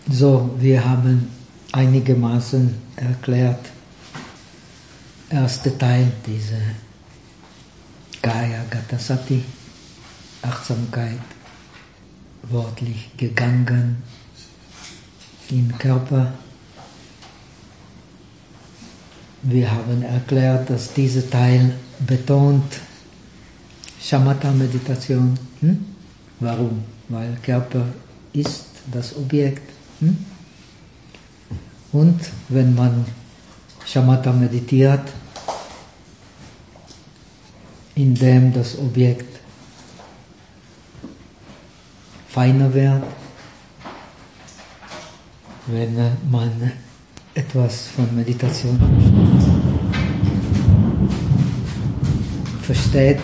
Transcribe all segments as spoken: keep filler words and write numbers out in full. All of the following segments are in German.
So, wir haben einigermaßen erklärt, erster Teil, diese Kaya Gata Sati, Achtsamkeit, wortlich gegangen im Körper. Wir haben erklärt, dass dieser Teil betont Shamatha-Meditation. Hm? Warum? Weil Körper ist das Objekt. Hm? Und wenn man Shamatha meditiert, indem das Objekt feiner wird, wenn man etwas von Meditation versteht,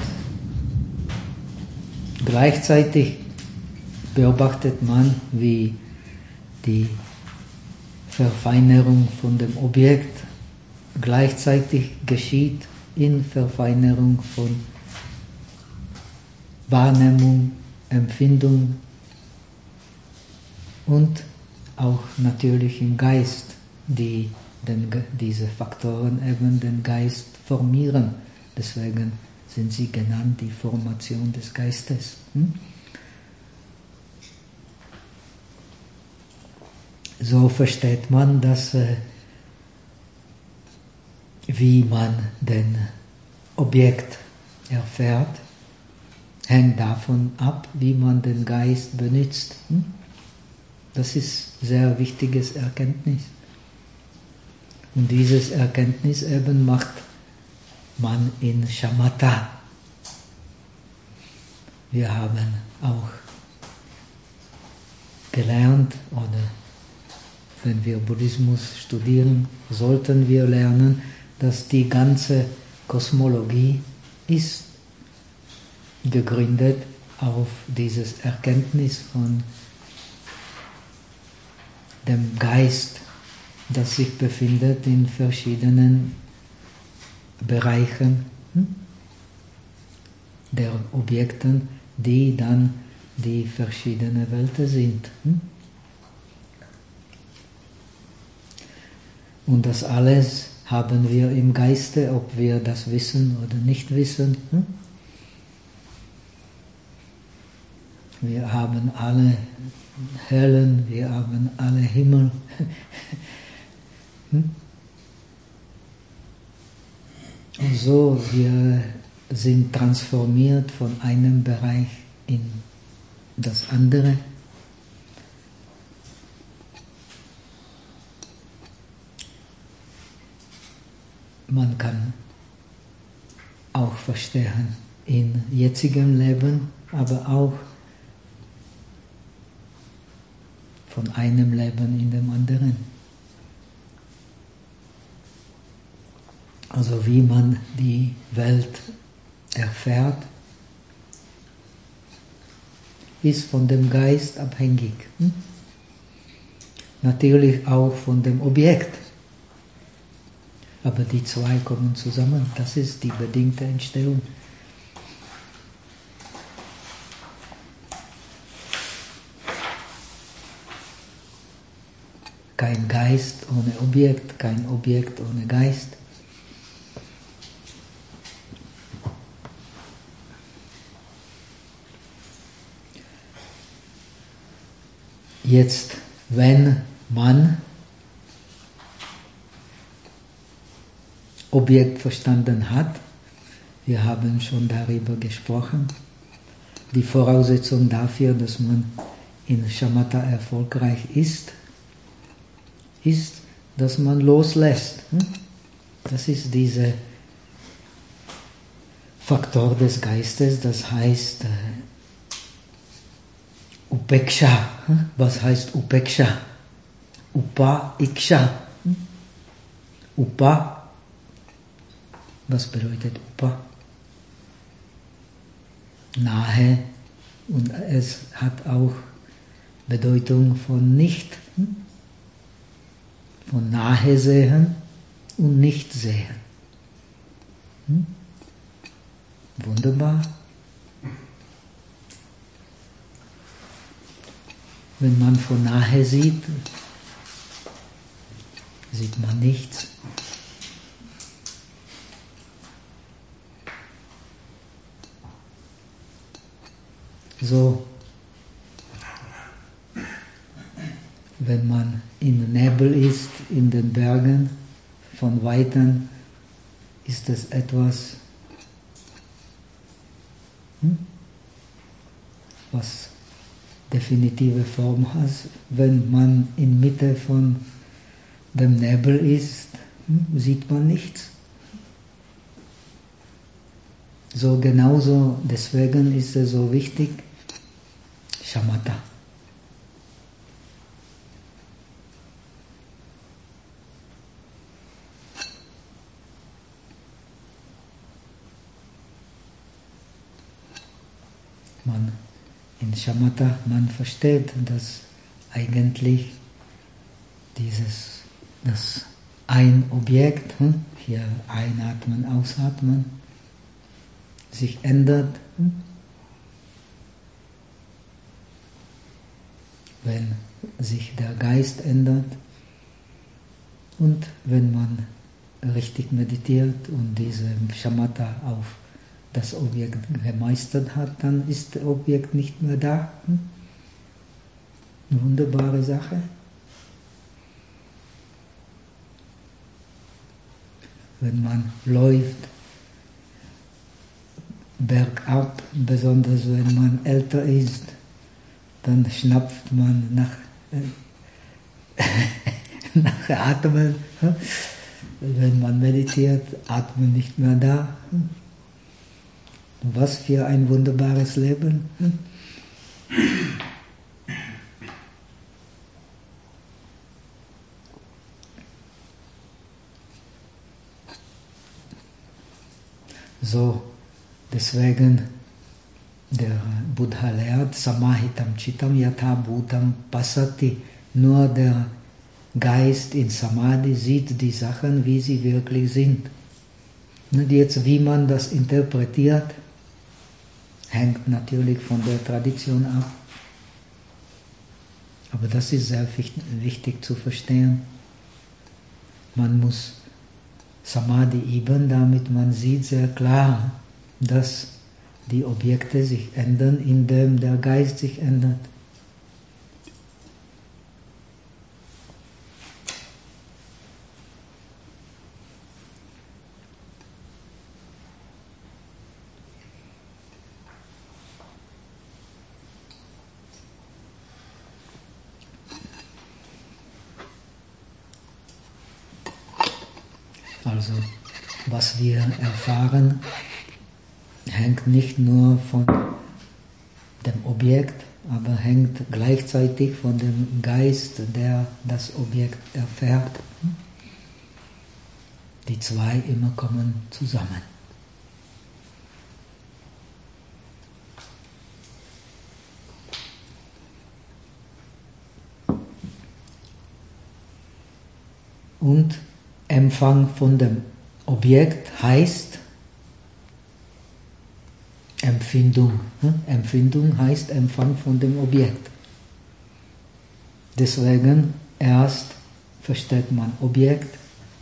gleichzeitig beobachtet man, wie die Verfeinerung von dem Objekt gleichzeitig geschieht in Verfeinerung von Wahrnehmung, Empfindung und auch natürlich im Geist, die den, diese Faktoren eben den Geist formieren. Deswegen sind sie genannt die Formation des Geistes. Hm? So versteht man, dass äh, wie man den Objekt erfährt, hängt davon ab, wie man den Geist benutzt. Hm? Das ist ein sehr wichtiges Erkenntnis. Und dieses Erkenntnis eben macht man in Shamatha. Wir haben auch gelernt, oder wenn wir Buddhismus studieren, sollten wir lernen, dass die ganze Kosmologie ist gegründet auf dieses Erkenntnis von dem Geist, das sich befindet in verschiedenen Bereichen hm, der Objekten, die dann die verschiedenen Welten sind. Hm? Und das alles haben wir im Geiste, ob wir das wissen oder nicht wissen. Hm? Wir haben alle Hölle, wir haben alle Himmel. hm? Und so, wir sind transformiert von einem Bereich in das andere. Man kann auch verstehen in jetzigem Leben, aber auch von einem Leben in dem anderen. Also wie man die Welt erfährt, ist von dem Geist abhängig. Hm? Natürlich auch von dem Objekt. Aber die zwei kommen zusammen. Das ist die bedingte Entstehung. Kein Geist ohne Objekt, kein Objekt ohne Geist. Jetzt, wenn man Objekt verstanden hat, wir haben schon darüber gesprochen, die Voraussetzung dafür, dass man in Shamatha erfolgreich ist, ist, dass man loslässt. Das ist dieser Faktor des Geistes, das heißt Upeksha. Was heißt Upeksha? Upa, Iksha. Upa. Was bedeutet Upa? Nahe. Und es hat auch Bedeutung von nicht. Von nahe sehen und nicht sehen. Hm? Wunderbar. wenn man von nahe sieht, sieht man nichts. So, wenn man im Nebel ist, in den Bergen, von Weitem, ist es etwas, hm, was definitive Form hat. Wenn man in Mitte von dem Nebel ist, hm, sieht man nichts. So genauso, deswegen ist es so wichtig, Shamatha. Man, in Shamatha, man versteht, dass eigentlich dieses, das ein Objekt, hm, hier einatmen, ausatmen, sich ändert, hm, wenn sich der Geist ändert und wenn man richtig meditiert und diese Shamatha auf das Objekt gemeistert hat, dann ist das Objekt nicht mehr da. Hm? Eine wunderbare Sache. Wenn man läuft, bergab, besonders wenn man älter ist, dann schnappt man nach, äh, nach Atmen. Wenn man meditiert, Atmen nicht mehr da. Was für ein wunderbares Leben. So, deswegen der Buddha lehrt, Samahitam Chitam Yatha Bhutam Passati. Nur der Geist in Samadhi sieht die Sachen, wie sie wirklich sind. Und jetzt, wie man das interpretiert, hängt natürlich von der Tradition ab. Aber das ist sehr wichtig zu verstehen. Man muss Samadhi üben, damit man sieht sehr klar, dass die Objekte sich ändern, indem der Geist sich ändert. Also, was wir erfahren, hängt nicht nur von dem Objekt, aber hängt gleichzeitig von dem Geist, der das Objekt erfährt. Die zwei immer kommen zusammen. Und Empfang von dem Objekt heißt Empfindung. Empfindung heißt Empfang von dem Objekt. Deswegen erst versteht man Objekt.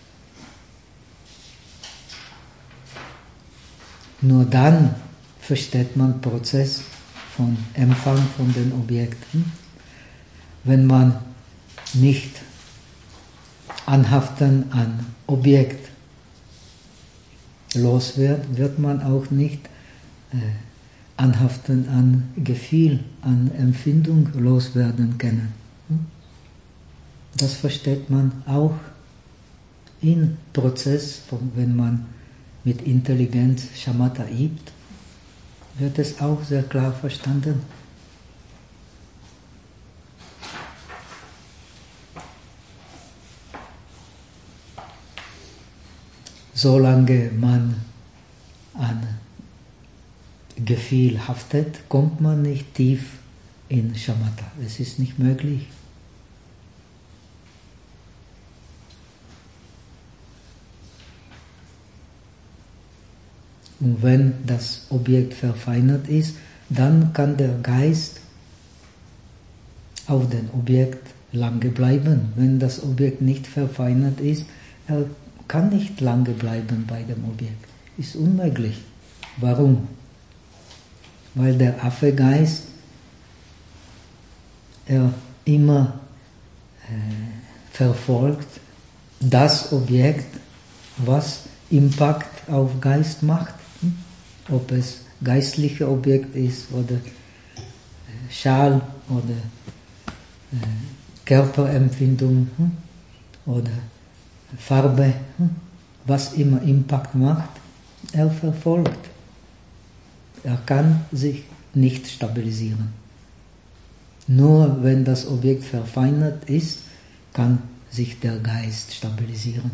Nur dann versteht man Prozess von Empfang von den Objekten. Wenn man nicht anhaften an Objekt los wird, wird man auch nicht äh, anhaften an Gefühl, an Empfindung loswerden können. Das versteht man auch im Prozess, von, wenn man mit Intelligenz Shamatha übt, wird es auch sehr klar verstanden. Solange man an Gefühl haftet, kommt man nicht tief in Shamatha. Es ist nicht möglich. Und wenn das Objekt verfeinert ist, dann kann der Geist auf dem Objekt lange bleiben. Wenn das Objekt nicht verfeinert ist, er kann nicht lange bleiben bei dem Objekt. Ist unmöglich. Warum? Weil der Affegeist er immer äh, verfolgt das Objekt, was Impact auf Geist macht. Ob es geistliche Objekt ist oder äh, Schal oder äh, Körperempfindung hm? oder Farbe, hm? was immer Impact macht, er verfolgt. Er kann sich nicht stabilisieren. Nur wenn das Objekt verfeinert ist, kann sich der Geist stabilisieren.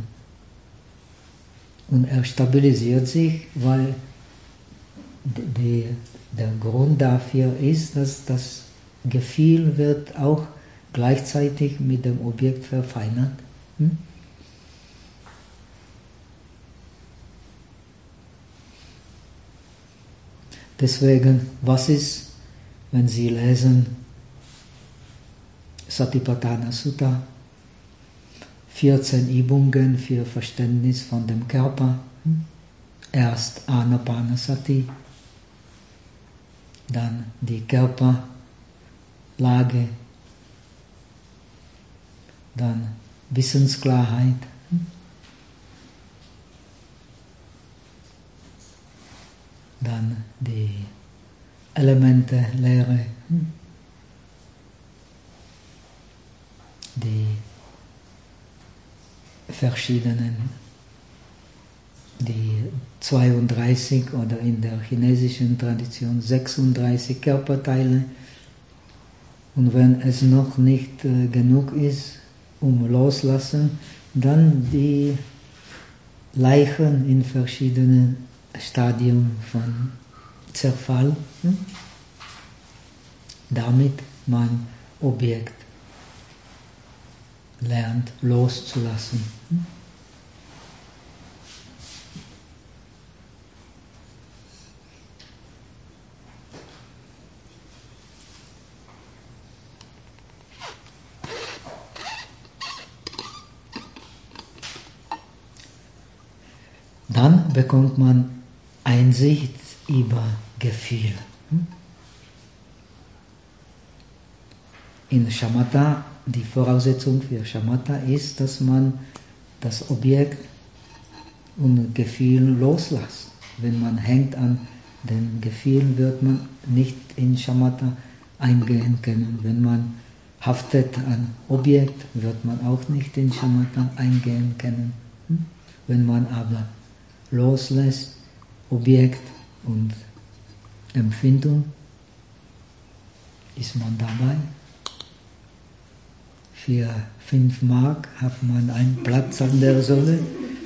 Und er stabilisiert sich, weil die, der Grund dafür ist, dass das Gefühl wird auch gleichzeitig mit dem Objekt verfeinert. Hm? Deswegen, was ist, wenn Sie lesen Satipatthana Sutta, vierzehn Übungen für Verständnis von dem Körper, hm? Erst Anapanasati, dann die Körperlage, dann Wissensklarheit, hm? dann die Elemente, Lehre, hm? die verschiedenen, die zweiunddreißig oder in der chinesischen Tradition sechsunddreißig Körperteile. Und wenn es noch nicht äh, genug ist, um loslassen, dann die Leichen in verschiedenen Stadien von Zerfall, hm? damit man Objekt lernt loszulassen. Hm? Dann bekommt man Einsicht über Gefühl. In Shamatha, die Voraussetzung für Shamatha ist, dass man das Objekt und Gefühl loslässt. Wenn man hängt an dem Gefühl, wird man nicht in Shamatha eingehen können. Wenn man haftet an Objekt, wird man auch nicht in Shamatha eingehen können. Wenn man aber loslässt, Objekt und Empfindung, ist man dabei. Für fünf Mark hat man einen Platz an der Sonne.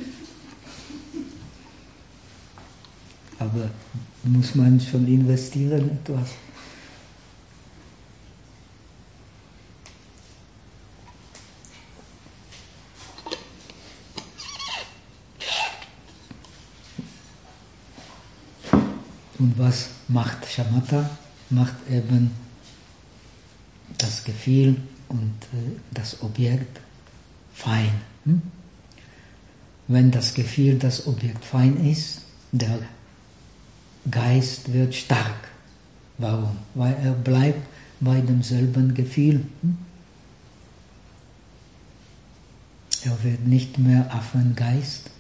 Aber muss man schon investieren etwas. Und was macht Shamatha? Macht eben das Gefühl und äh, das Objekt fein. Hm? Wenn das Gefühl, das Objekt fein ist, der Geist wird stark. Warum? Weil er bleibt bei demselben Gefühl. Hm? Er wird nicht mehr Affengeist.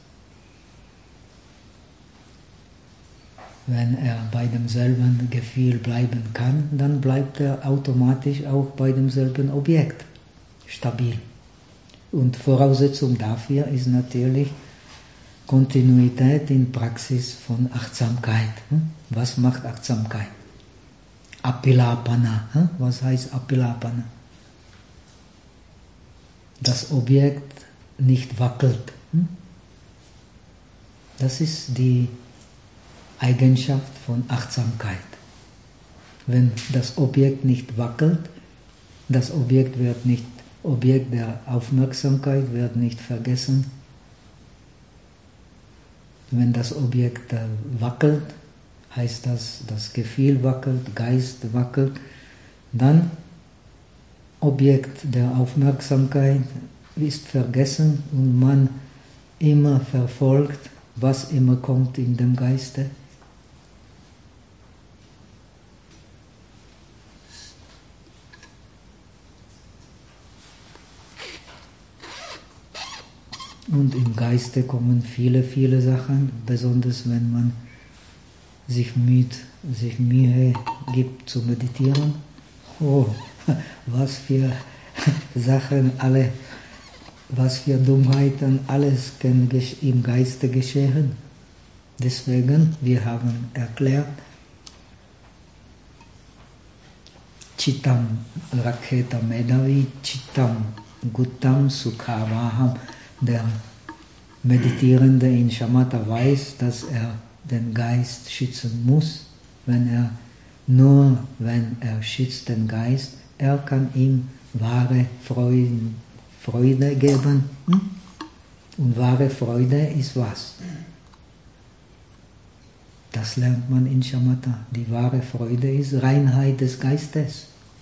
Wenn er bei demselben Gefühl bleiben kann, dann bleibt er automatisch auch bei demselben Objekt stabil. Und Voraussetzung dafür ist natürlich Kontinuität in Praxis von Achtsamkeit. Was macht Achtsamkeit? Apilapana. Was heißt Apilapana? Das Objekt nicht wackelt. Das ist die Eigenschaft von Achtsamkeit. Wenn das Objekt nicht wackelt, das Objekt wird nicht, Objekt der Aufmerksamkeit wird nicht vergessen. Wenn das Objekt wackelt, heißt das, das Gefühl wackelt, Geist wackelt, dann Objekt der Aufmerksamkeit ist vergessen und man immer verfolgt, was immer kommt in dem Geiste. Und im Geiste kommen viele, viele Sachen, besonders wenn man sich, müht, sich Mühe gibt zu meditieren. Oh, was für Sachen, alle, was für Dummheiten, alles kann im Geiste geschehen. Deswegen, wir haben erklärt, Chittam Raketa Medavi, Chittam Guttam Sukhavaham. Der Meditierende in Shamatha weiß, dass er den Geist schützen muss. Wenn er, nur wenn er schützt den Geist, er kann ihm wahre Freude, Freude geben. Und wahre Freude ist was? Das lernt man in Shamatha. Die wahre Freude ist Reinheit des Geistes.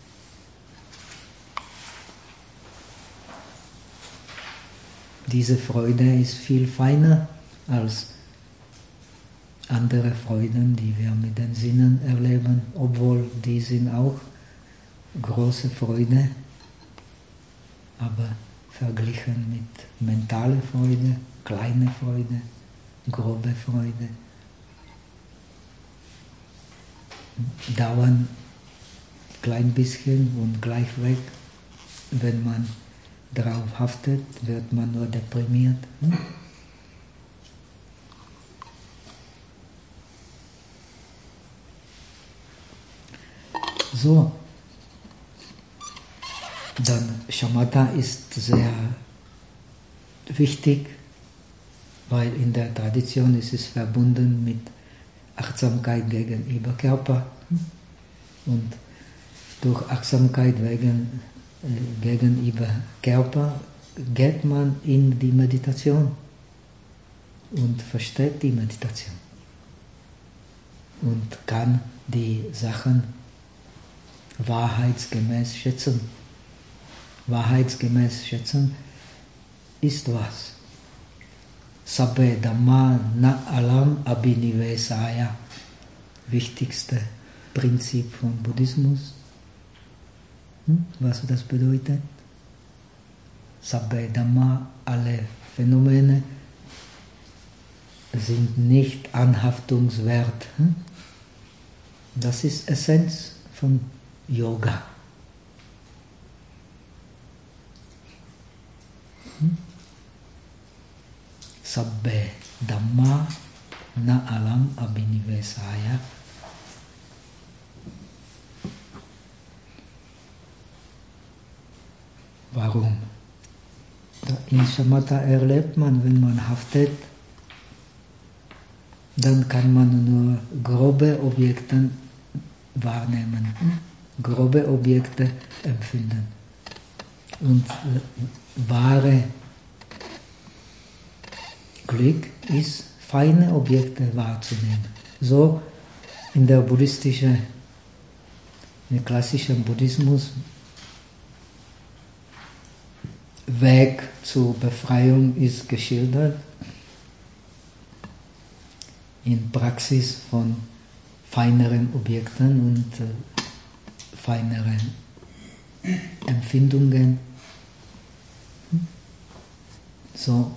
Diese Freude ist viel feiner als andere Freuden, die wir mit den Sinnen erleben, obwohl die sind auch große Freude, aber verglichen mit mentaler Freude, kleine Freude, grobe Freude, dauern klein bisschen und gleich weg. Wenn man darauf haftet, wird man nur deprimiert. So, dann Shamatha ist sehr wichtig, weil in der Tradition ist es verbunden mit Achtsamkeit gegenüber Körper und durch Achtsamkeit wegen, äh, gegenüber Körper geht man in die Meditation und versteht die Meditation und kann die Sachen wahrheitsgemäß schätzen. Wahrheitsgemäß schätzen ist was? Sabbe Dhamma na alam abhinivesaya. Wichtigste Prinzip von Buddhismus. Hm? Was das bedeutet? Sabbe Dhamma, alle Phänomene sind nicht anhaftungswert. Hm? Das ist Essenz von Yoga. Hm? Sabbe Dhamma na alam abhinivesaya. Warum? In Shamatha erlebt man, wenn man haftet, dann kann man nur grobe Objekte wahrnehmen, grobe Objekte empfinden. Und wahre Glück ist, feine Objekte wahrzunehmen. So in der buddhistischen, im klassischen Buddhismus, Weg zur Befreiung ist geschildert in Praxis von feineren Objekten und äh, feineren Empfindungen. So.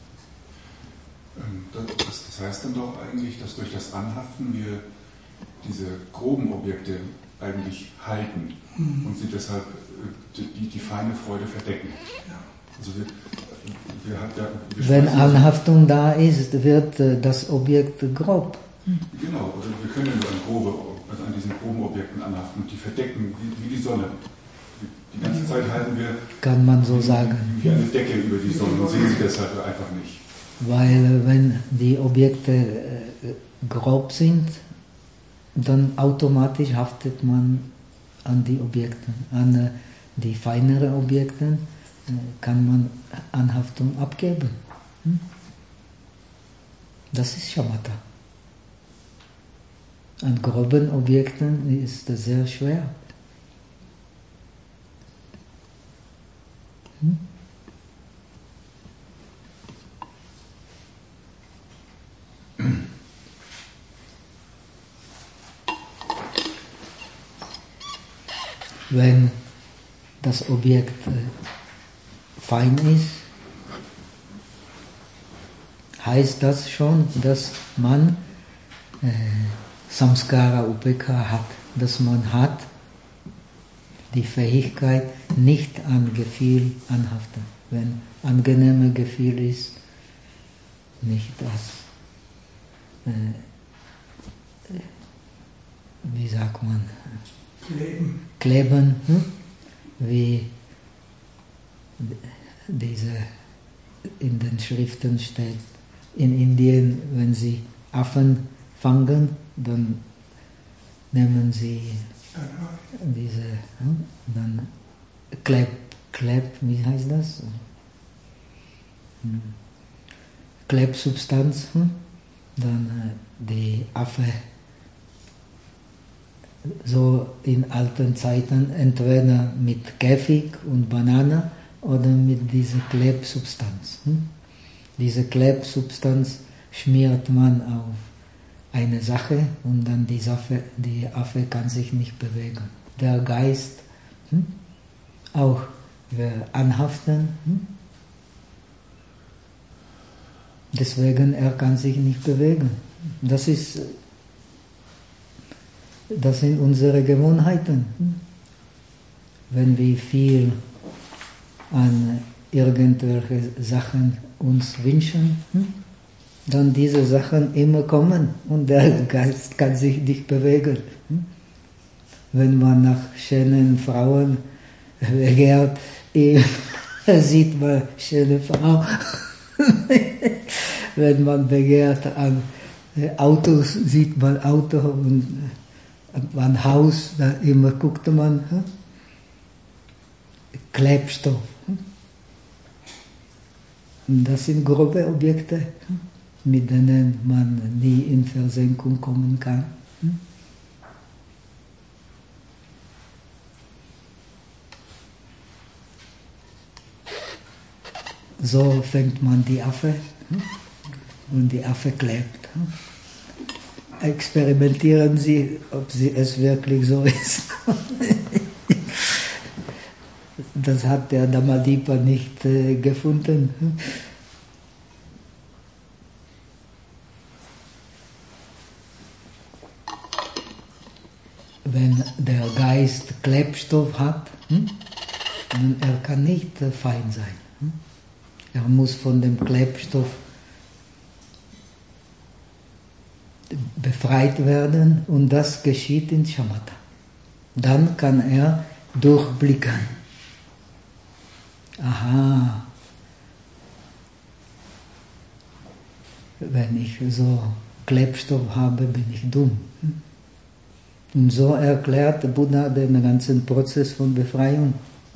Das, das heißt dann doch eigentlich, dass durch das Anhaften wir diese groben Objekte eigentlich halten mhm. und sie deshalb die, die, die feine Freude verdecken. Ja. Also wir, wir hat ja, wir Wenn Anhaftung da ist, wird das Objekt grob. Genau, also wir können nur an, grobe, also an diesen groben Objekten anhaften und die verdecken wie, wie die Sonne. Die ganze Zeit halten wir, kann man so wie, sagen, wie eine Decke über die Sonne und sehen sie deshalb einfach nicht. Weil wenn die Objekte äh, grob sind, dann automatisch haftet man an die Objekte. An äh, die feineren Objekte äh, kann man Anhaftung abgeben. Hm? Das ist Shamatha. An groben Objekten ist das sehr schwer. Hm? Wenn das Objekt äh, fein ist, heißt das schon, dass man äh, Samskara Upekha hat, dass man hat die Fähigkeit, nicht an Gefühl anhaften. Wenn angenehmes Gefühl ist, nicht das, äh, wie sagt man, Kleben, kleben hm? Wie diese in den Schriften steht. In Indien, wenn sie Affen fangen, dann nehmen sie diese, hm? dann Kleb, Kleb, wie heißt das? Hm. Klebsubstanz, hm? Dann äh, die Affe so in alten Zeiten entweder mit Käfig und Banane oder mit dieser Klebsubstanz. Hm? Diese Klebsubstanz schmiert man auf eine Sache und dann die, Sache, die Affe kann sich nicht bewegen. Der Geist hm? auch wir anhaften. Hm? Deswegen er kann sich nicht bewegen. Das ist Das sind unsere Gewohnheiten. Wenn wir viel an irgendwelche Sachen uns wünschen, dann diese Sachen immer kommen und der Geist kann sich nicht bewegen. Wenn man nach schönen Frauen begehrt, sieht man schöne Frau. Wenn man begehrt an Autos, sieht man Auto und ein Haus, da immer guckte man, hm? Klebstoff. Hm? Das sind grobe Objekte, hm? Mit denen man nie in Versenkung kommen kann. Hm? So fängt man die Affe hm? und die Affe klebt. Hm? Experimentieren Sie, ob sie es wirklich so ist. Das hat der Dhamadipa nicht äh, gefunden. Wenn der Geist Klebstoff hat, hm, dann er kann nicht äh, fein sein. Hm? Er muss von dem Klebstoff befreit werden und das geschieht in Shamatha. Dann kann er durchblicken. Aha, wenn ich so Klebstoff habe, bin ich dumm. Und so erklärt Buddha den ganzen Prozess von Befreiung,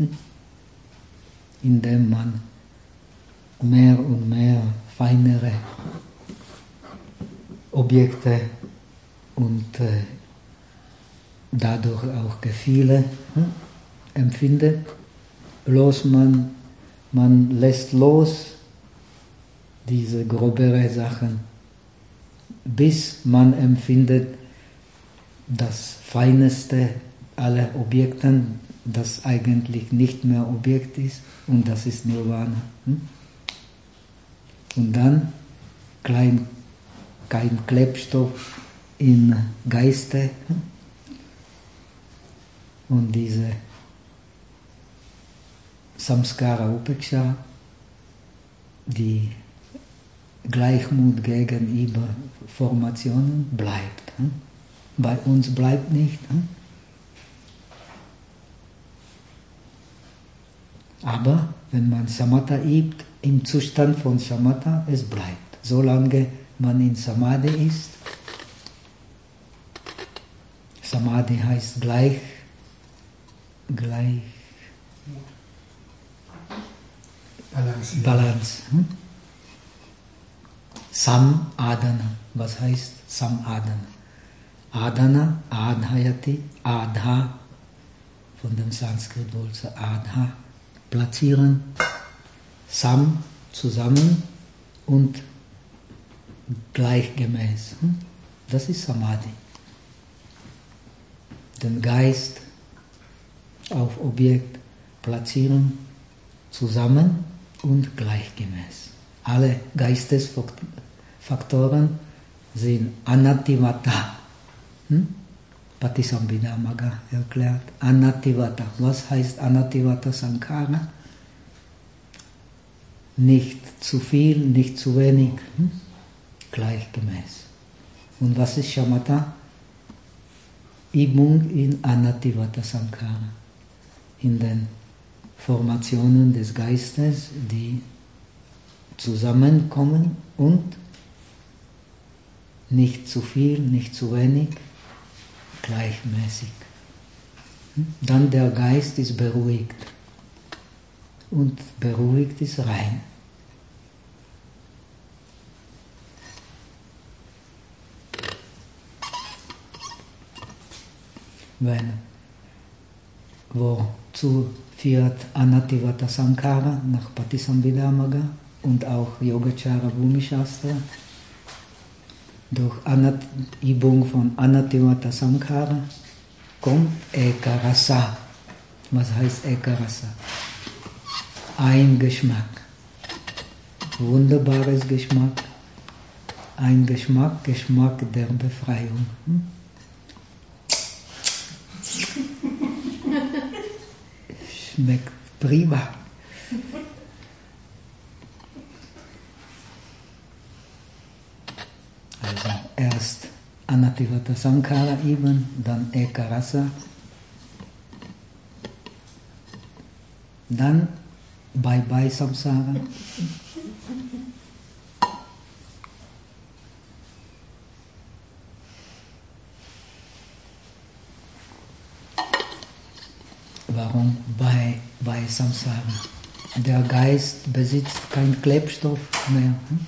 indem man mehr und mehr feinere Objekte und äh, dadurch auch Gefühle hm, empfindet. Bloß man, man lässt los diese grobere Sachen, bis man empfindet das Feineste aller Objekte, das eigentlich nicht mehr Objekt ist, und das ist Nirvana. Hm? Und dann klein kein Klebstoff im Geiste und diese Samskara Upeksha, die Gleichmut gegenüber Formationen bleibt. Bei uns bleibt nicht. Aber wenn man Samatha übt, im Zustand von Samatha, es bleibt. Solange man in Samadhi ist. Samadhi heißt gleich, gleich, Balance. Balance. Hm? Sam-Adana. Was heißt Sam-Adana? Adana, Adhayati, Adha, von dem Sanskrit-Wort Adha, platzieren, sam, zusammen und gleichgemäß. Das ist Samadhi. Den Geist auf Objekt platzieren, zusammen und gleichgemäß. Alle Geistesfaktoren sind Anativata. Hm? Patisambhida Magga erklärt. Anativata. Was heißt Anativata Sankhara? Nicht zu viel, nicht zu wenig. Hm? Gleichgemäß. Und was ist Shamatha? Übung in Anativata Sankhara. In den Formationen des Geistes, die zusammenkommen und nicht zu viel, nicht zu wenig, gleichmäßig. Dann der Geist ist beruhigt. Und beruhigt ist rein. Wenn, wozu führt Anativata Sankhara nach Patisambhida Magga und auch Yogacara Bhumi Shastra? Durch Anat Übung von Anativata Sankhara kommt Ekarasa. Was heißt Ekarasa? Ein Geschmack. Wunderbares Geschmack. Ein Geschmack, Geschmack der Befreiung. Hm? Schmeckt prima. Also erst Anativata Sankhara üben, dann Ekarasa, dann Bye Bye Samsara. Warum bei, bei Samsara? Der Geist besitzt keinen Klebstoff mehr. Hm?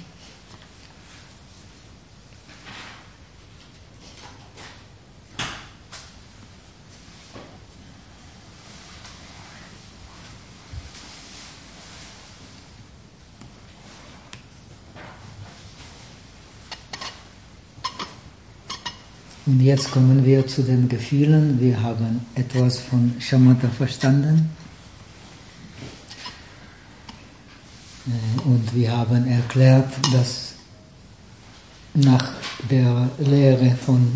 Und jetzt kommen wir zu den Gefühlen. Wir haben etwas von Shamatha verstanden. Und wir haben erklärt, dass nach der Lehre von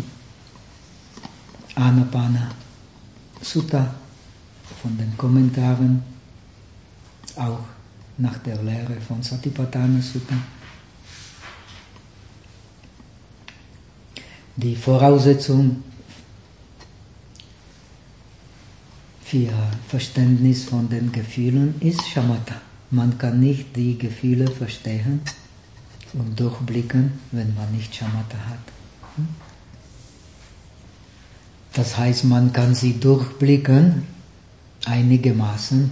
Anapana Sutta, von den Kommentaren, auch nach der Lehre von Satipatthana Sutta, die Voraussetzung für Verständnis von den Gefühlen ist Shamatha. Man kann nicht die Gefühle verstehen und durchblicken, wenn man nicht Shamatha hat. Das heißt, man kann sie durchblicken, einigermaßen,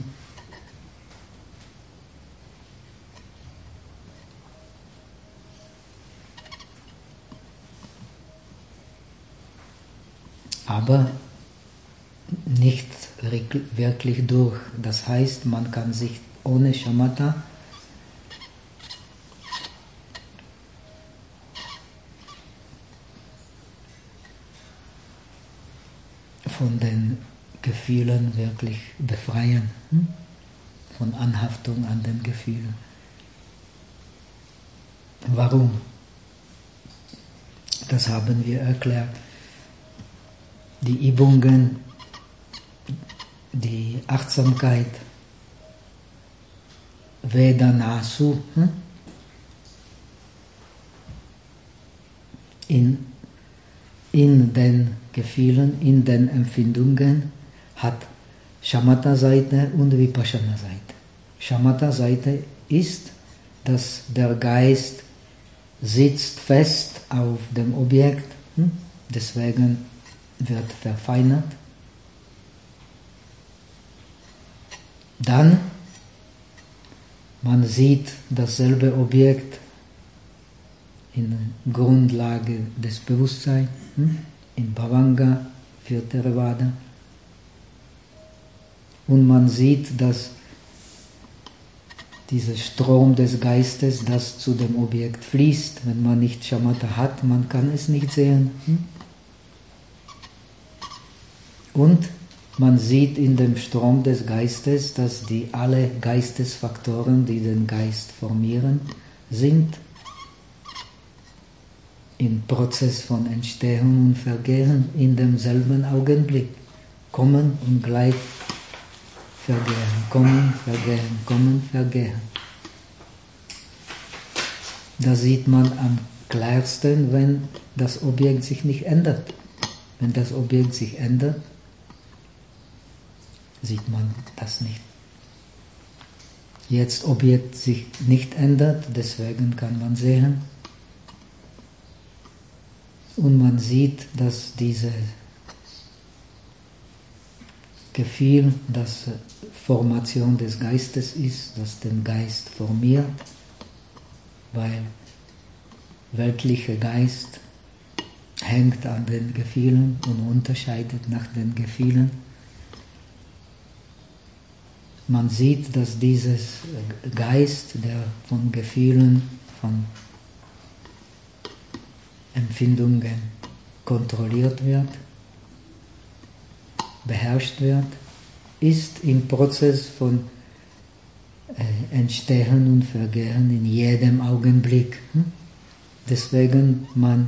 aber nicht wirklich durch. Das heißt, man kann sich ohne Shamatha von den Gefühlen wirklich befreien, von Anhaftung an den Gefühlen. Warum? Das haben wir erklärt. Die Übungen, die Achtsamkeit, Vedanasu, in, in den Gefühlen, in den Empfindungen hat Shamatha-Seite und Vipassana-Seite. Shamatha-Seite ist, dass der Geist sitzt fest auf dem Objekt, deswegen wird verfeinert. Dann, man sieht dasselbe Objekt in Grundlage des Bewusstseins, in Bhavanga für Theravada. Und man sieht, dass dieser Strom des Geistes, das zu dem Objekt fließt. Wenn man nicht Shamatha hat, man kann es nicht sehen. Und man sieht in dem Strom des Geistes, dass die alle Geistesfaktoren, die den Geist formieren, sind im Prozess von Entstehung und Vergehen in demselben Augenblick. Kommen und gleich vergehen, kommen, vergehen, kommen, vergehen. Das sieht man am klarsten, wenn das Objekt sich nicht ändert. Wenn das Objekt sich ändert, sieht man das nicht. Jetzt Objekt sich nicht ändert, deswegen kann man sehen. Und man sieht, dass dieses Gefühl, das Formation des Geistes ist, das den Geist formiert, weil weltlicher Geist hängt an den Gefühlen und unterscheidet nach den Gefühlen. Man sieht, dass dieses Geist, der von Gefühlen, von Empfindungen kontrolliert wird, beherrscht wird, ist im Prozess von äh, Entstehen und Vergehen in jedem Augenblick. Hm? Deswegen man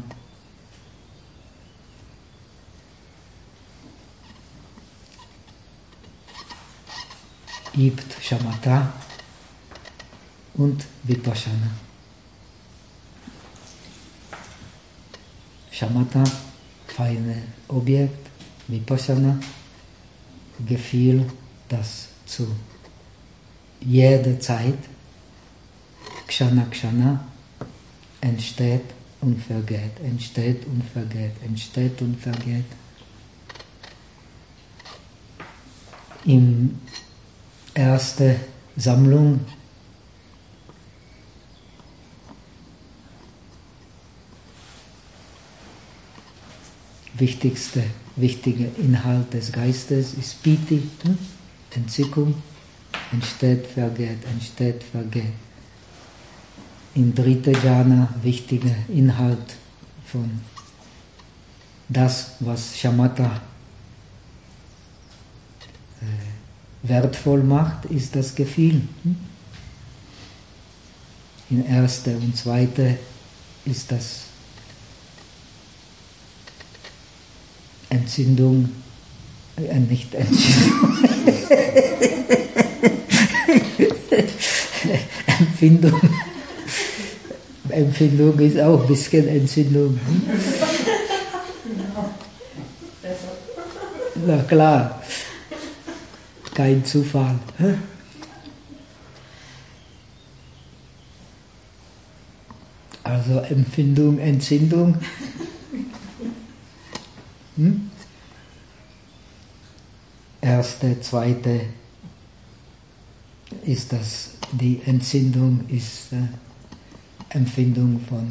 übt Shamatha und Vipassana. Shamatha, feine Objekt, Vipassana, Gefühl, das zu jeder Zeit, Kshana Kshana, entsteht und vergeht, entsteht und vergeht, entsteht und vergeht. In erster Sammlung wichtigste, wichtiger Inhalt des Geistes ist Piti, hm? Entzückung, entsteht, vergeht, entsteht, vergeht. Im dritten Jhana wichtiger Inhalt von das, was Shamatha äh, wertvoll macht, ist das Gefühl. Hm? In erster und zweiter ist das Entzündung, äh, nicht Entzündung, Empfindung. Empfindung ist auch ein bisschen Entzündung. Na klar, kein Zufall. Also Empfindung, Entzündung. Hm? Erste, zweite ist das, die Entzündung ist äh, Empfindung von,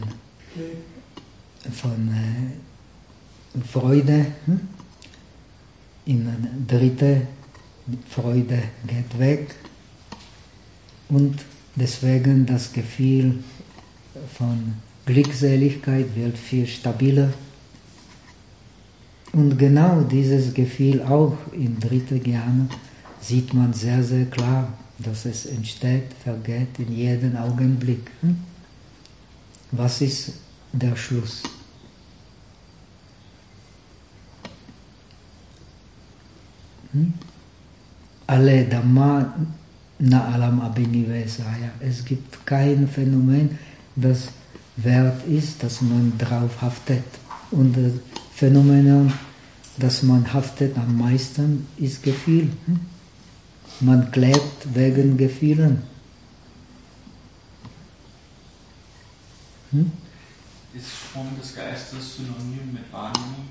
von äh, Freude. Hm? In der dritte, Freude geht weg und deswegen das Gefühl von Glückseligkeit wird viel stabiler. Und genau dieses Gefühl auch im dritten Jhana sieht man sehr, sehr klar, dass es entsteht, vergeht in jedem Augenblick. Hm? Was ist der Schluss? Hm? Alle Dhamma na alam abhinivesaya. Es gibt kein Phänomen, das wert ist, dass man drauf haftet. Und das Phänomen, das man haftet am meisten, ist Gefühl. Hm? Man klebt wegen Gefühlen. Hm? Ist Strom des Geistes synonym mit Wahrnehmung?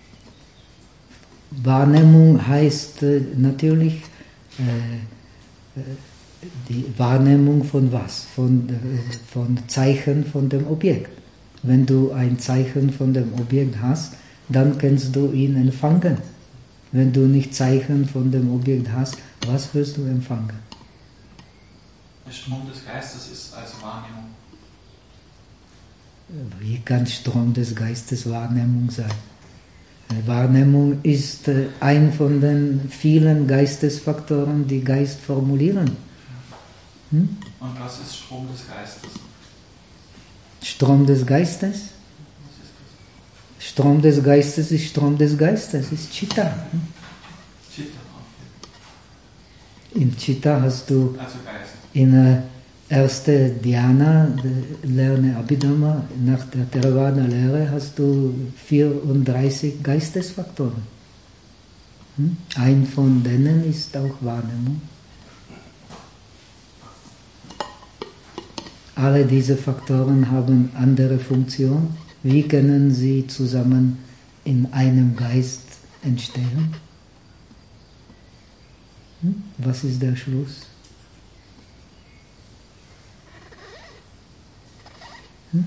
Wahrnehmung heißt äh, natürlich äh, die Wahrnehmung von was? Von, äh, von Zeichen von dem Objekt. Wenn du ein Zeichen von dem Objekt hast, dann kannst du ihn empfangen. Wenn du nicht Zeichen von dem Objekt hast, was wirst du empfangen? Der Strom des Geistes ist als Wahrnehmung. Wie kann Strom des Geistes Wahrnehmung sein? Eine Wahrnehmung ist ein von den vielen Geistesfaktoren, die Geist formulieren. Hm? Und was ist Strom des Geistes? Strom des Geistes? Was ist das? Strom des Geistes ist Strom des Geistes, ist Chitta. Hm? Chitta, okay. In Chitta hast du Also Geist. in der ersten Dhyana, lerne Abhidhamma, nach der Theravada-Lehre hast du vierunddreißig Geistesfaktoren. Hm? Ein von denen ist auch Wahrnehmung. Alle diese Faktoren haben andere Funktionen. Wie können sie zusammen in einem Geist entstehen? Hm? Was ist der Schluss? Hm?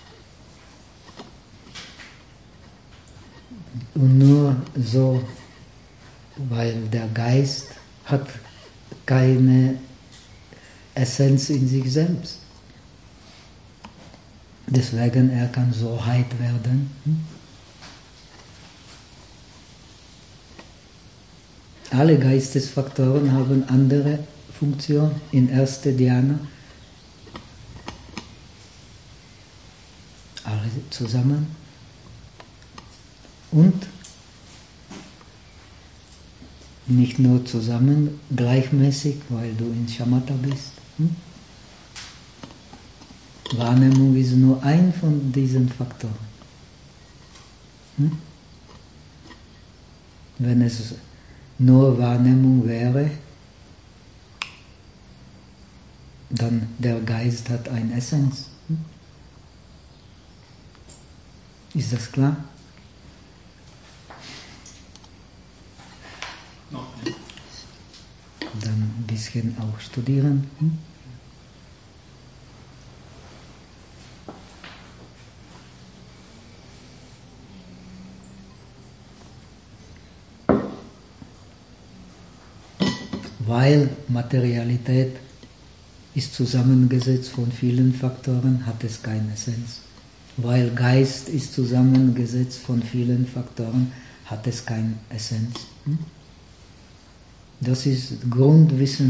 Und nur so, weil der Geist hat keine Essenz in sich selbst. Deswegen er kann so heit werden. Hm? Alle Geistesfaktoren haben andere Funktionen. In erster Dhyana alle zusammen und nicht nur zusammen, gleichmäßig, weil du in Shamatha bist. Hm? Wahrnehmung ist nur ein von diesen Faktoren. Hm? Wenn es nur Wahrnehmung wäre, dann der Geist hat eine Essenz. Hm? Ist das klar? Noch nicht. Dann ein bisschen auch studieren. Hm? Weil Materialität ist zusammengesetzt von vielen Faktoren, hat es keine Essenz. Weil Geist ist zusammengesetzt von vielen Faktoren, hat es keine Essenz. Das ist Grundwissen.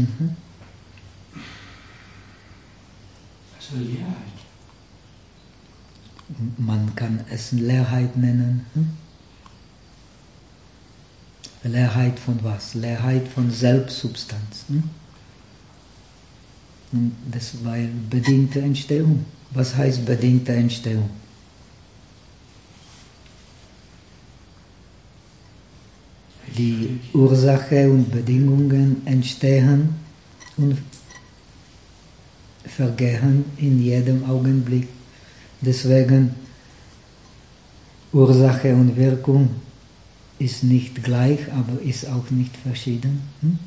Also Leerheit. Man kann es Leerheit nennen. Leerheit von was? Leerheit von Selbstsubstanz. Und das war bedingte Entstehung. Was heißt bedingte Entstehung? Die Ursache und Bedingungen entstehen und vergehen in jedem Augenblick. Deswegen Ursache und Wirkung ist nicht gleich, aber ist auch nicht verschieden. Hm?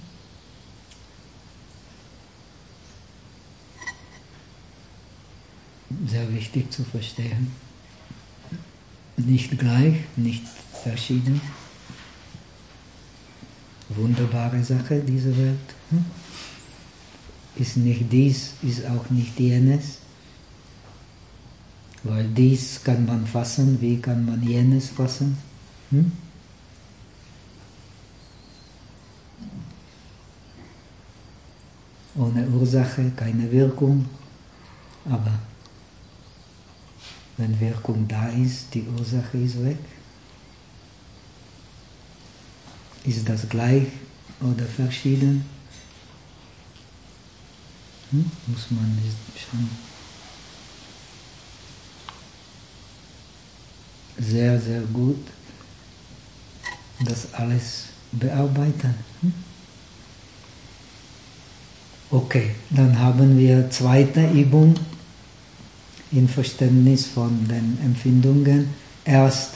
Sehr wichtig zu verstehen. Nicht gleich, nicht verschieden. Wunderbare Sache, diese Welt. Hm? Ist nicht dies, ist auch nicht jenes. Weil dies kann man fassen, wie kann man jenes fassen? Hm? Ohne Ursache keine Wirkung, aber wenn Wirkung da ist, die Ursache ist weg. Ist das gleich oder verschieden? Hm? Muss man schon sehr, sehr gut das alles bearbeiten. Hm? Okay, dann haben wir zweite Übung in Verständnis von den Empfindungen. Erst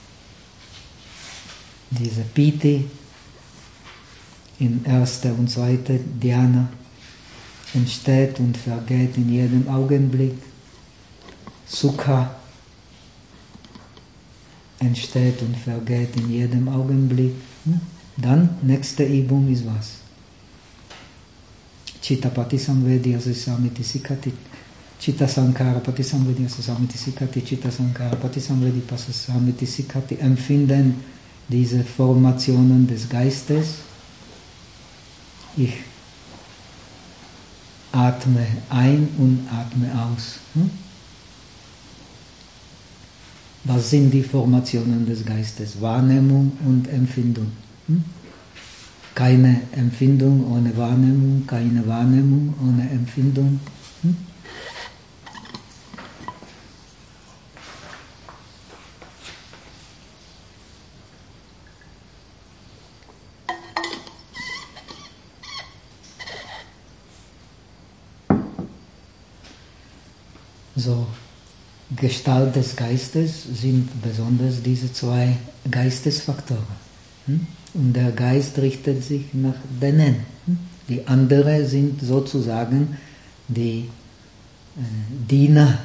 diese Piti in erster und zweiter Dhyana entsteht und vergeht in jedem Augenblick. Sukha entsteht und vergeht in jedem Augenblick. Dann, nächste Übung ist was? Chitta Patisamvedya Sasamiti Sikati, Chitta Sankara Patisamvedya Sasamiti Sikati, Chitta Sankara Patisamvedya Sasamiti Sikati, empfinden diese Formationen des Geistes. Ich atme ein und atme aus. Hm? Was sind die Formationen des Geistes? Wahrnehmung und Empfindung. Hm? Keine Empfindung ohne Wahrnehmung, keine Wahrnehmung ohne Empfindung. Hm? So, Gestalt des Geistes sind besonders diese zwei Geistesfaktoren. Hm? Und der Geist richtet sich nach denen. Hm? Die anderen sind sozusagen die äh, Diener,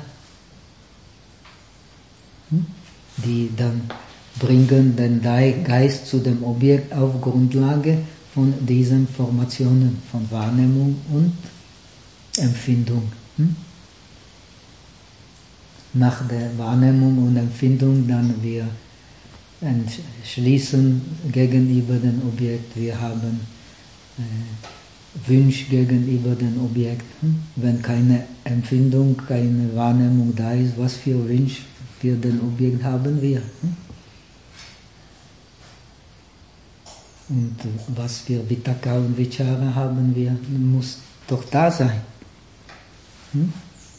hm? die dann bringen den Geist zu dem Objekt auf Grundlage von diesen Formationen, von Wahrnehmung und Empfindung. Hm? Nach der Wahrnehmung und Empfindung dann wir entschließen gegenüber dem Objekt, wir haben äh, Wunsch gegenüber dem Objekt. Wenn keine Empfindung, keine Wahrnehmung da ist, was für Wunsch für den Objekt haben wir? Und was für Vitakka und Vichara haben wir, muss doch da sein. Hm?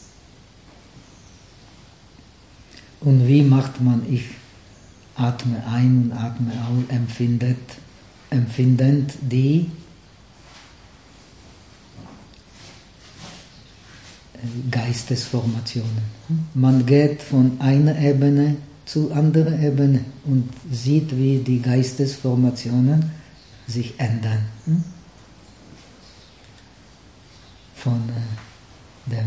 Und wie macht man, ich atme ein und atme aus, empfindet, empfindend die Geistesformationen. Man geht von einer Ebene zu anderen Ebene und sieht, wie die Geistesformationen sich ändern. Von dem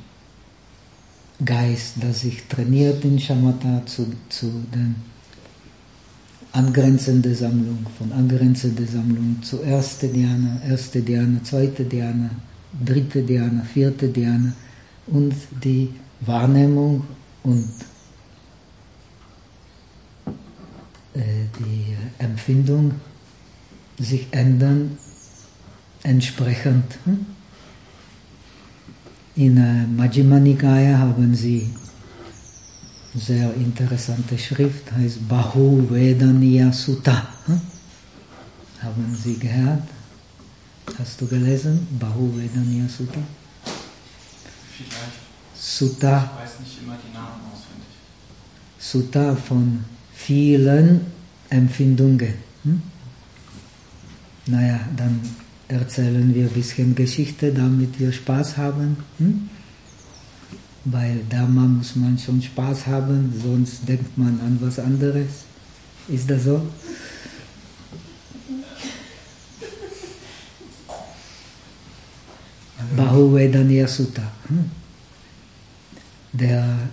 Geist, das sich trainiert in Shamatha, zu, zu der angrenzenden Sammlung, von angrenzender Sammlung zu erste Dhyana, erste Dhyana, zweite Dhyana, dritte Dhyana, vierte Dhyana und die Wahrnehmung und äh, die Empfindung sich ändern entsprechend. Hm? In äh, Majjhima Nikaya haben sie sehr interessante Schrift, heißt Bahu Vedaniya Sutta. Hm? Haben Sie gehört? Hast du gelesen? Bahu Vedaniya Sutta? Vielleicht. Sutta. Ich weiß nicht immer die Namen auswendig. Sutta von vielen Empfindungen. Hm? Naja, dann erzählen wir ein bisschen Geschichte, damit wir Spaß haben. Hm? Weil da muss man schon Spaß haben, sonst denkt man an was anderes. Ist das so? Bahu Vedaniya Sutta. Hm? Der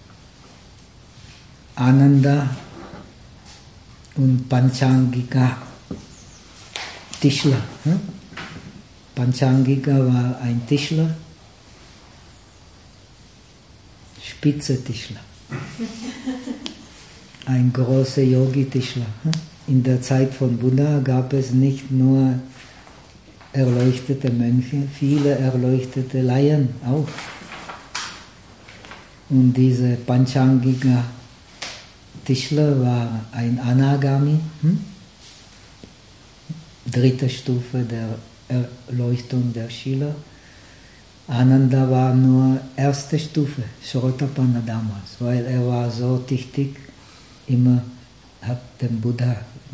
Ananda und Panchangika Tischler. Hm? Panchangika war ein Tischler, Spitze-Tischler, ein großer Yogi-Tischler. Hm? In der Zeit von Buddha gab es nicht nur erleuchtete Mönche, viele erleuchtete Laien auch. Und dieser Panchangika Tischler war ein Anagami, hm? dritte Stufe der Erleuchtung der Schüler. Ananda war nur erste Stufe, Shrotapanna damals, weil er war so tüchtig, immer hat dem Buddha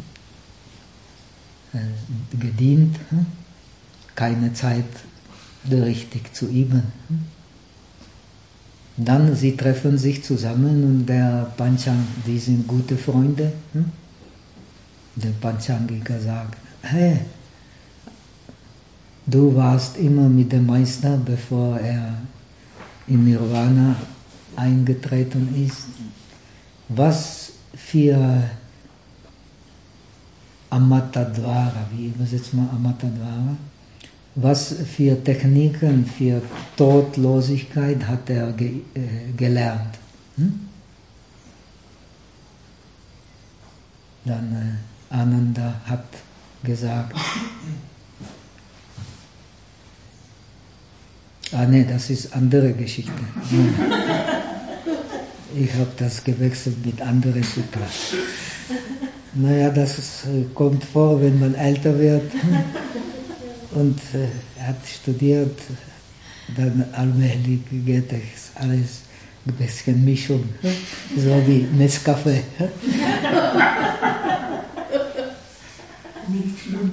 äh, gedient, hm? keine Zeit richtig zu üben. Hm? Dann sie treffen sich zusammen und der Panchang, die sind gute Freunde. Hm? Der Panchangika sagt, hey, du warst immer mit dem Meister, bevor er in Nirvana eingetreten ist. Was für Amatadvara, wie übersetzt man Amatadvara? was für Techniken, für Todlosigkeit hat er ge, äh, gelernt. Hm? Dann äh, Ananda hat gesagt, ah ne, das ist andere Geschichte. Ich habe das gewechselt mit anderen Sutra. Naja, das ist, kommt vor, wenn man älter wird und äh, hat studiert, dann allmählich geht es alles ein bisschen Mischung, so wie Nescafé. Nicht schlimm.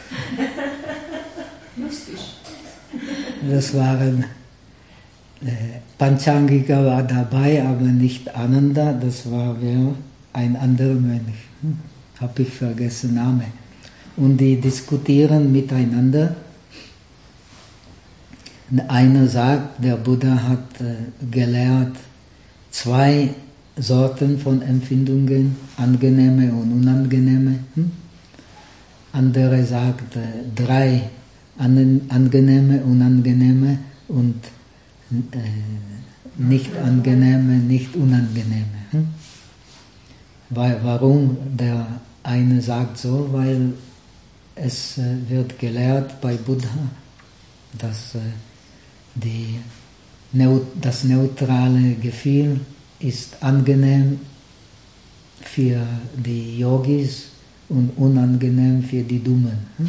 Lustig. Das waren, äh, Panchangika war dabei, aber nicht Ananda, das war wer? Ein anderer Mönch. Hm, habe ich vergessen, Name. Und die diskutieren miteinander. Einer sagt, der Buddha hat äh, gelehrt, zwei Sorten von Empfindungen, angenehme und unangenehme. Hm? Andere sagt, äh, drei an, angenehme, unangenehme und äh, nicht angenehme, nicht unangenehme. Hm? Weil, warum der eine sagt so? Weil es äh, wird gelehrt bei Buddha, dass äh, die, das neutrale Gefühl ist angenehm für die Yogis und unangenehm für die Dummen. Hm?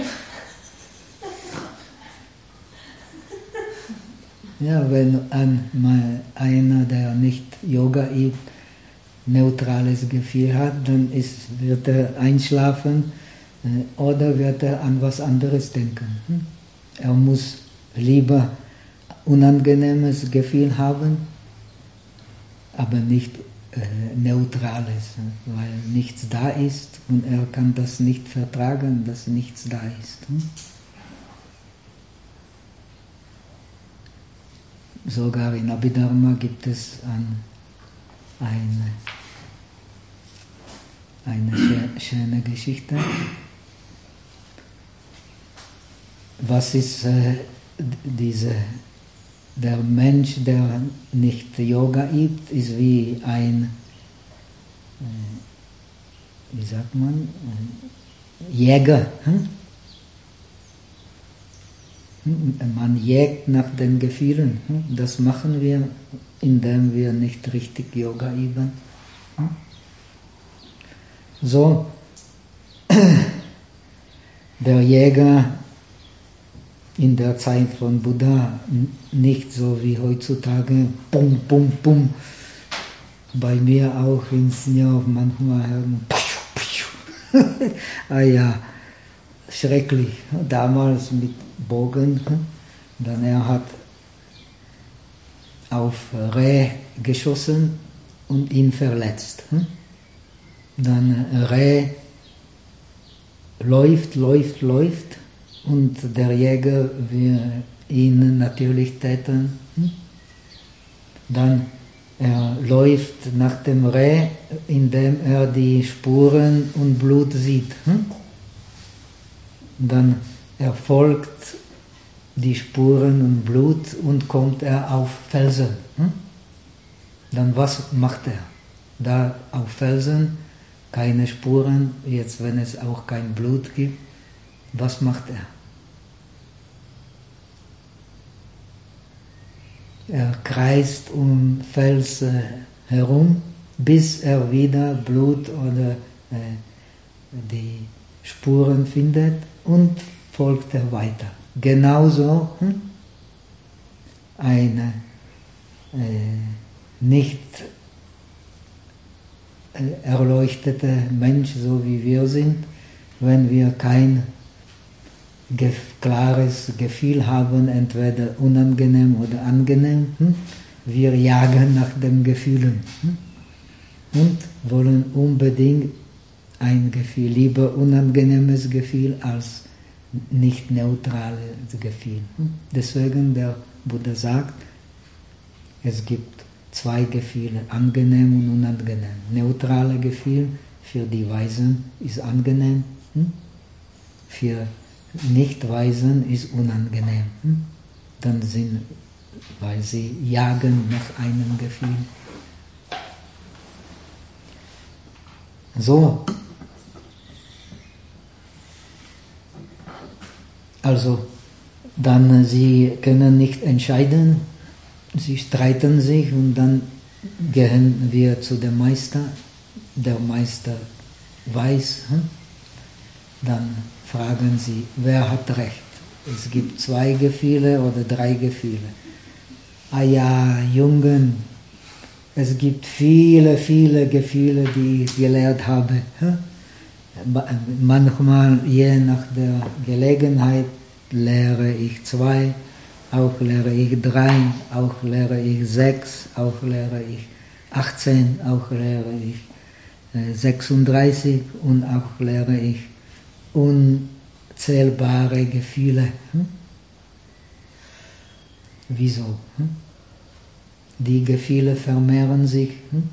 Ja, wenn ein, einer, der nicht Yoga übt, neutrales Gefühl hat, dann ist, wird er einschlafen äh, oder wird er an was anderes denken. Hm? Er muss lieber unangenehmes Gefühl haben, aber nicht äh, neutrales, weil nichts da ist und er kann das nicht vertragen, dass nichts da ist. Hm? Sogar in Abhidharma gibt es ein, eine, eine schöne Geschichte. Was ist äh, diese, der Mensch, der nicht Yoga übt, ist wie ein, äh, wie sagt man, ein Jäger. Hm? Man jägt nach den Gefühlen. Das machen wir, indem wir nicht richtig Yoga üben. So, der Jäger in der Zeit von Buddha nicht so wie heutzutage, bum, bum, bum. Bei mir auch in Sinja manchmal hören, ah ja, schrecklich. Damals mit Bogen, dann er hat auf Reh geschossen und ihn verletzt. Dann Reh läuft, läuft, läuft und der Jäger will ihn natürlich töten. Dann er läuft nach dem Reh, indem er die Spuren und Blut sieht. Dann er folgt die Spuren und Blut und kommt er auf Felsen. Hm? Dann was macht er? Da auf Felsen keine Spuren, jetzt wenn es auch kein Blut gibt, was macht er? Er kreist um Fels äh, herum, bis er wieder Blut oder äh, die Spuren findet und folgt er weiter. Genauso hm, ein äh, nicht äh, erleuchteter Mensch, so wie wir sind, wenn wir kein ge- klares Gefühl haben, entweder unangenehm oder angenehm, hm, wir jagen nach den Gefühlen hm, und wollen unbedingt ein Gefühl, lieber unangenehmes Gefühl als nicht neutrales Gefühl. Deswegen der Buddha sagt, es gibt zwei Gefühle, angenehm und unangenehm. Neutrale Gefühl für die Weisen ist angenehm, für Nicht-Weisen ist unangenehm. Hm? Dann sind, weil sie jagen nach einem Gefühl. So. Also, dann sie können nicht entscheiden, sie streiten sich und dann gehen wir zu dem Meister. Der Meister weiß, hm? Dann fragen sie, wer hat recht? Es gibt zwei Gefühle oder drei Gefühle. Ah ja, Jungen, es gibt viele, viele Gefühle, die ich gelehrt habe. Manchmal, je nach der Gelegenheit, lehre ich zwei, auch lehre ich drei, auch lehre ich sechs, auch lehre ich achtzehn, auch lehre ich sechsunddreißig und auch lehre ich unzählbare Gefühle. Hm? Wieso? Hm? Die Gefühle vermehren sich. Hm?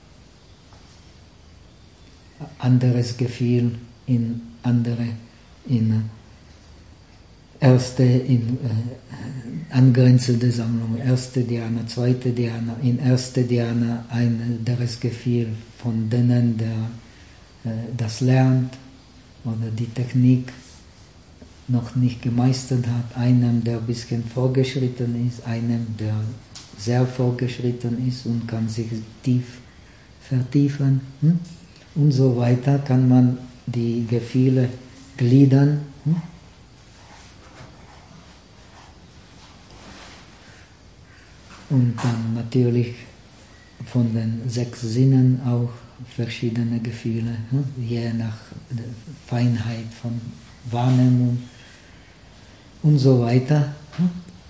Anderes Gefühl in andere, in erste, in äh, angrenzende Sammlung, erste Dhyana, zweite Dhyana, in erste Dhyana ein anderes Gefühl von denen, der äh, das lernt oder die Technik noch nicht gemeistert hat, einem, der ein bisschen vorgeschritten ist, einem, der sehr vorgeschritten ist und kann sich tief vertiefen. Hm? Und so weiter kann man die Gefühle gliedern. Hm? Und dann natürlich von den sechs Sinnen auch verschiedene Gefühle, hm? je nach der Feinheit von Wahrnehmung und so weiter. Hm?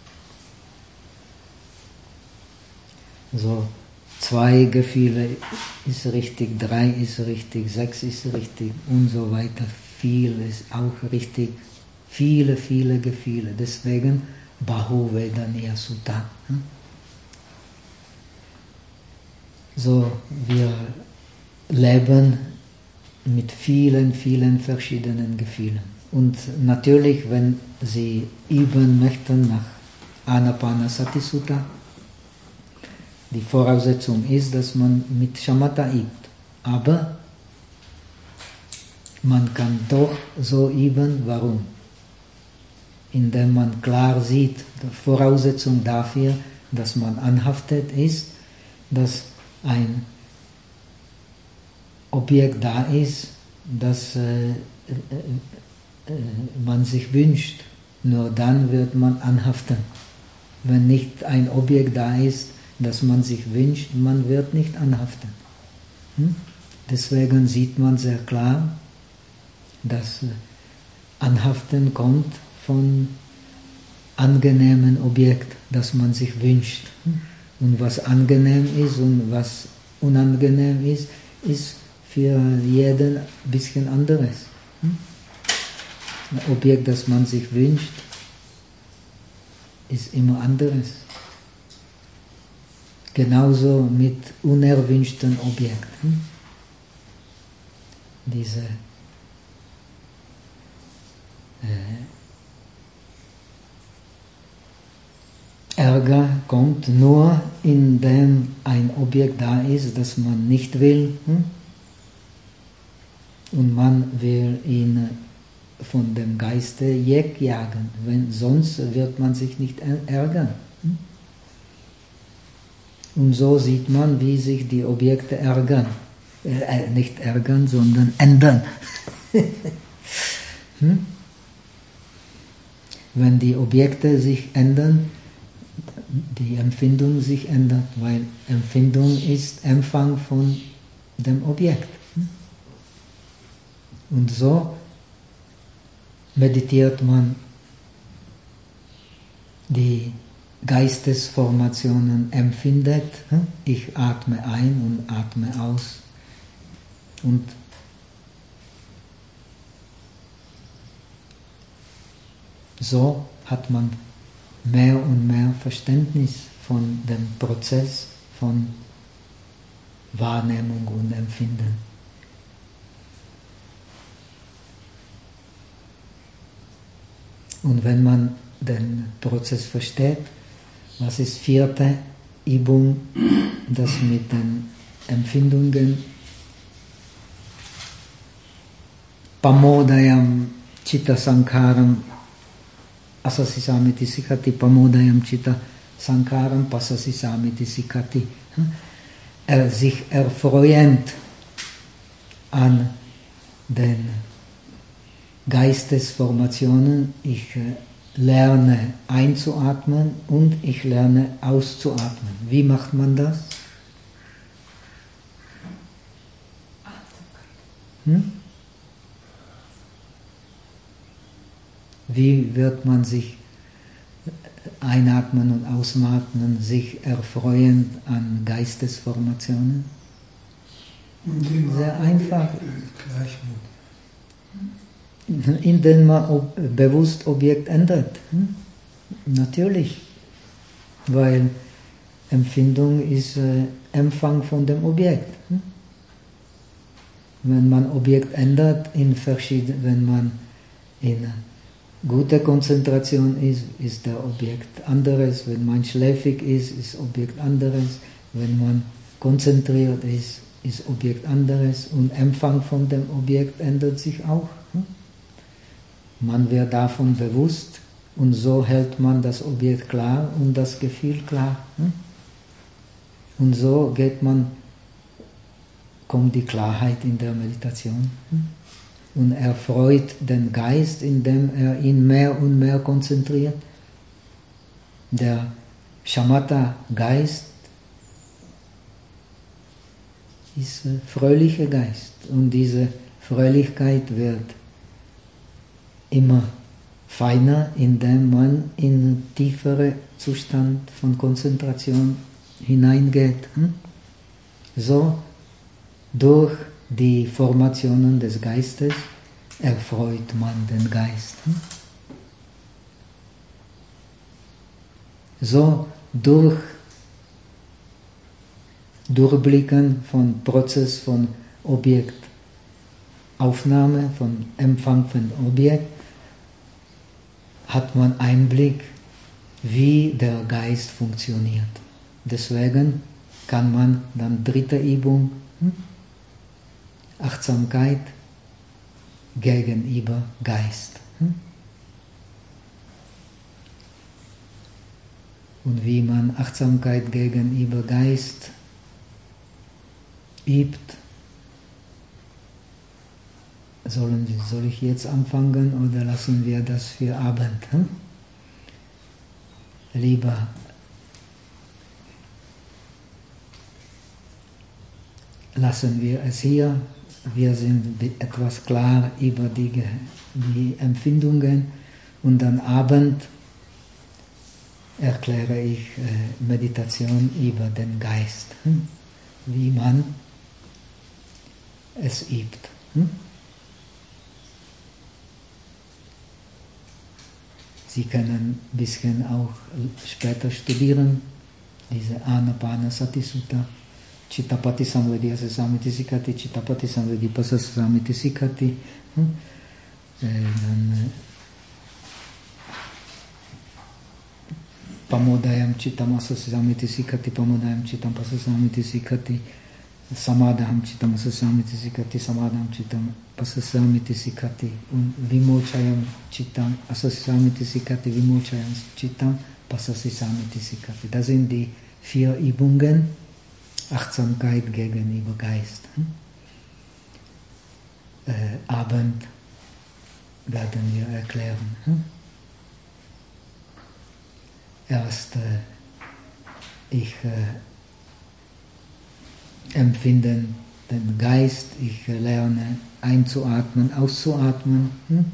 So, zwei Gefühle ist richtig, drei ist richtig, sechs ist richtig und so weiter. Viel ist auch richtig, viele, viele Gefühle. Deswegen Bahuvedaniya Sutta. Hm? So, wir leben mit vielen, vielen verschiedenen Gefühlen. Und natürlich, wenn Sie üben möchten nach Anapanasati Sutta, die Voraussetzung ist, dass man mit Shamatha übt. Aber man kann doch so üben. Warum? Indem man klar sieht, die Voraussetzung dafür, dass man anhaftet ist, dass ein Objekt da ist, das äh, äh, äh, man sich wünscht. Nur dann wird man anhaften. Wenn nicht ein Objekt da ist, das man sich wünscht, man wird nicht anhaften. Hm? Deswegen sieht man sehr klar, dass Anhaften kommt von angenehmen Objekt, das man sich wünscht. Hm? Und was angenehm ist und was unangenehm ist, ist für jeden ein bisschen anderes. Hm? Ein Objekt, das man sich wünscht, ist immer anderes. Genauso mit unerwünschten Objekten. Diese äh, Ärger kommt nur, indem ein Objekt da ist, das man nicht will, hm? und man will ihn von dem Geiste wegjagen, wenn sonst wird man sich nicht ärgern. Hm? Und so sieht man, wie sich die Objekte ärgern. Äh, nicht ärgern, sondern ändern. hm? Wenn die Objekte sich ändern, die Empfindung sich ändert, weil Empfindung ist Empfang von dem Objekt. Und so meditiert man die Geistesformationen, empfindet, ich atme ein und atme aus. Und so hat man mehr und mehr Verständnis von dem Prozess von Wahrnehmung und Empfinden. Und wenn man den Prozess versteht, was ist vierte Übung, das mit den Empfindungen, Pamodayam Chitta Sankaram Asasi Samiti Sikati, Pamodayam Chitta Sankaram Pasasi Samiti Sikati. Er sich erfreuend an den Geistesformationen, ich lerne einzuatmen und ich lerne auszuatmen. Wie macht man das? Hm? Wie wird man sich einatmen und ausatmen, sich erfreuen an Geistesformationen? Sehr einfach. Indem man ob, bewusst Objekt ändert. Hm? Natürlich. Weil Empfindung ist äh, Empfang von dem Objekt. Hm? Wenn man Objekt ändert, in verschieden, wenn man in guter Konzentration ist, ist der Objekt anderes. Wenn man schläfrig ist, ist Objekt anderes. Wenn man konzentriert ist, ist Objekt anderes. Und Empfang von dem Objekt ändert sich auch. Hm? Man wird davon bewusst und so hält man das Objekt klar und das Gefühl klar. Hm? Und so geht man, kommt die Klarheit in der Meditation. Hm? Und erfreut den Geist, indem er ihn mehr und mehr konzentriert. Der Shamatha-Geist ist ein fröhlicher Geist. Und diese Fröhlichkeit wird immer feiner, indem man in einen tieferen Zustand von Konzentration hineingeht. So, durch die Formationen des Geistes erfreut man den Geist. So, durch Durchblicken von Prozess von Objektaufnahme, von Empfang von Objekt, hat man Einblick, wie der Geist funktioniert. Deswegen kann man dann dritte Übung, hm? Achtsamkeit gegenüber Geist. Hm? Und wie man Achtsamkeit gegenüber Geist übt, Sollen, soll ich jetzt anfangen oder lassen wir das für Abend? Hm? Lieber lassen wir es hier. Wir sind etwas klar über die, die Empfindungen und am Abend erkläre ich äh, Meditation über den Geist, hm? Wie man es übt. Hm? Sie können ein bisschen auch später studieren, diese Anapanasati Sutta, Chittapati Samvedi Samiti Sikati, Chittapati Samvedi Samiti Sikati. Hm? Äh, dann äh, Pamodayam Chittam Samiti Sikati, Pamodayam Chittam Samiti Sikati, Samadham Chittam Samiti Sikati, Samadham Chittam Samiti Sikati und Vimochayam Chittam Samiti Sikati, Vimochayam Chittam Samiti Sikati. Das sind die vier Übungen, Achtsamkeit gegenüber Geist. Hm? Äh, Abend werden wir erklären. Hm? Erst äh, ich äh, empfinde den Geist, ich äh, lerne einzuatmen, auszuatmen. Hm?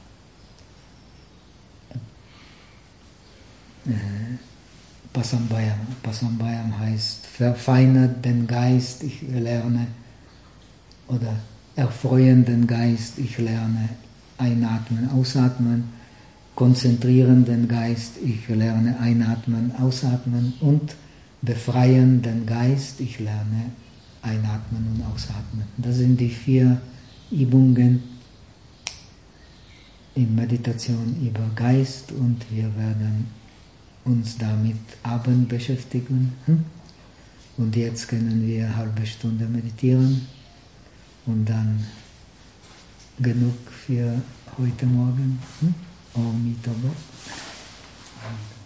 Äh, Pasambayam. Pasambayam heißt verfeinert den Geist, ich lerne, oder erfreuen den Geist, ich lerne einatmen, ausatmen, konzentrieren den Geist, ich lerne einatmen, ausatmen und befreien den Geist, ich lerne einatmen und ausatmen. Das sind die vier Übungen, in Meditation über Geist und wir werden uns damit Abend beschäftigen. Und jetzt können wir eine halbe Stunde meditieren und dann genug für heute Morgen. Om Mitobo.